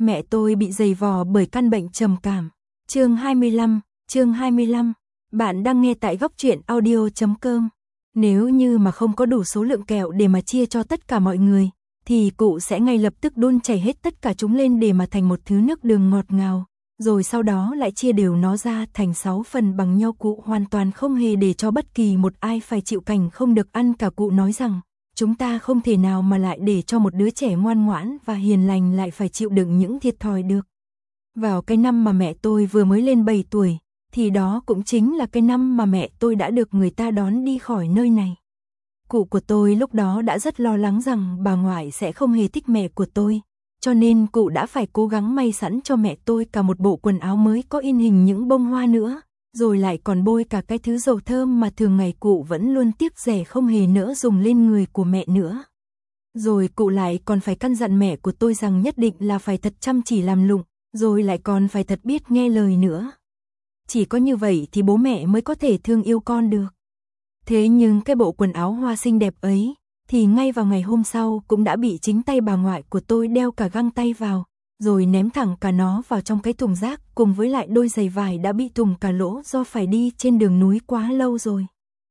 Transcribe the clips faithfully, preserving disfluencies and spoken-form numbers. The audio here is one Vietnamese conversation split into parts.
Mẹ tôi bị dày vò bởi căn bệnh trầm cảm. Chương hai mươi lăm, chương hai mươi lăm. Bạn đang nghe tại góc truyện audio chấm com. Nếu như mà không có đủ số lượng kẹo để mà chia cho tất cả mọi người, thì cụ sẽ ngay lập tức đun chảy hết tất cả chúng lên để mà thành một thứ nước đường ngọt ngào, rồi sau đó lại chia đều nó ra thành sáu phần bằng nhau. Cụ hoàn toàn không hề để cho bất kỳ một ai phải chịu cảnh không được ăn cả. Cụ nói rằng, chúng ta không thể nào mà lại để cho một đứa trẻ ngoan ngoãn và hiền lành lại phải chịu đựng những thiệt thòi được. Vào cái năm mà mẹ tôi vừa mới lên bảy tuổi, thì đó cũng chính là cái năm mà mẹ tôi đã được người ta đón đi khỏi nơi này. Cụ của tôi lúc đó đã rất lo lắng rằng bà ngoại sẽ không hề thích mẹ của tôi, cho nên cụ đã phải cố gắng may sẵn cho mẹ tôi cả một bộ quần áo mới có in hình những bông hoa nữa, rồi lại còn bôi cả cái thứ dầu thơm mà thường ngày cụ vẫn luôn tiếc rẻ không hề nỡ dùng lên người của mẹ nữa. Rồi cụ lại còn phải căn dặn mẹ của tôi rằng nhất định là phải thật chăm chỉ làm lụng, rồi lại còn phải thật biết nghe lời nữa. Chỉ có như vậy thì bố mẹ mới có thể thương yêu con được. Thế nhưng cái bộ quần áo hoa xinh đẹp ấy, thì ngay vào ngày hôm sau cũng đã bị chính tay bà ngoại của tôi đeo cả găng tay vào, rồi ném thẳng cả nó vào trong cái thùng rác cùng với lại đôi giày vải đã bị thủng cả lỗ do phải đi trên đường núi quá lâu rồi.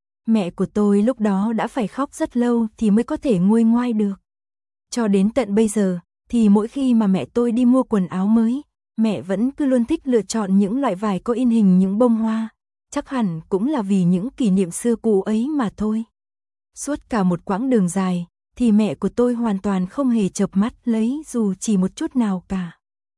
Mẹ của tôi lúc đó đã phải khóc rất lâu thì mới có thể nguôi ngoai được. Cho đến tận bây giờ, thì mỗi khi mà mẹ tôi đi mua quần áo mới, mẹ vẫn cứ luôn thích lựa chọn những loại vải có in hình những bông hoa. Chắc hẳn cũng là vì những kỷ niệm xưa cũ ấy mà thôi. Suốt cả một quãng đường dài, thì mẹ của tôi hoàn toàn không hề chợp mắt lấy dù chỉ một chút nào cả.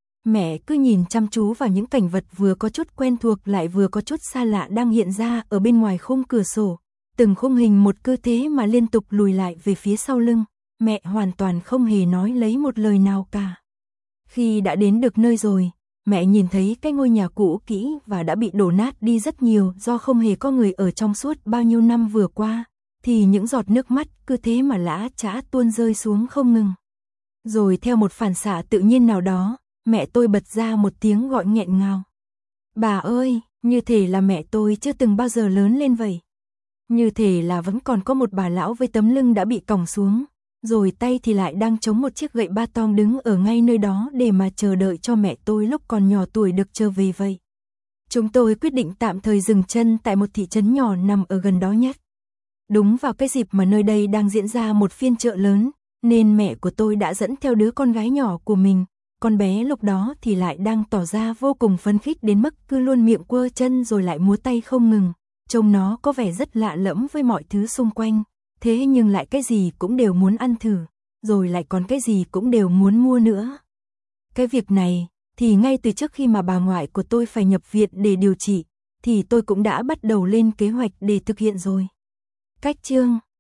Mẹ cứ nhìn chăm chú vào những cảnh vật vừa có chút quen thuộc lại vừa có chút xa lạ đang hiện ra ở bên ngoài khung cửa sổ. Từng khung hình một cơ thế mà liên tục lùi lại về phía sau lưng, mẹ hoàn toàn không hề nói lấy một lời nào cả. Khi đã đến được nơi rồi, mẹ nhìn thấy cái ngôi nhà cũ kỹ và đã bị đổ nát đi rất nhiều do không hề có người ở trong suốt bao nhiêu năm vừa qua, thì những giọt nước mắt cứ thế mà lã chã tuôn rơi xuống không ngừng. Rồi theo một phản xạ tự nhiên nào đó, mẹ tôi bật ra một tiếng gọi nghẹn ngào. Bà ơi, như thể là mẹ tôi chưa từng bao giờ lớn lên vậy. Như thể là vẫn còn có một bà lão với tấm lưng đã bị còng xuống, rồi tay thì lại đang chống một chiếc gậy ba tong đứng ở ngay nơi đó để mà chờ đợi cho mẹ tôi lúc còn nhỏ tuổi được trở về vậy. Chúng tôi quyết định tạm thời dừng chân tại một thị trấn nhỏ nằm ở gần đó nhất. Đúng vào cái dịp mà nơi đây đang diễn ra một phiên chợ lớn, nên mẹ của tôi đã dẫn theo đứa con gái nhỏ của mình. Con bé lúc đó thì lại đang tỏ ra vô cùng phấn khích đến mức cứ luôn miệng quơ chân rồi lại múa tay không ngừng. Trông nó có vẻ rất lạ lẫm với mọi thứ xung quanh, thế nhưng lại cái gì cũng đều muốn ăn thử, rồi lại còn cái gì cũng đều muốn mua nữa. Cái việc này, thì ngay từ trước khi mà bà ngoại của tôi phải nhập viện để điều trị, thì tôi cũng đã bắt đầu lên kế hoạch để thực hiện rồi. Cách chương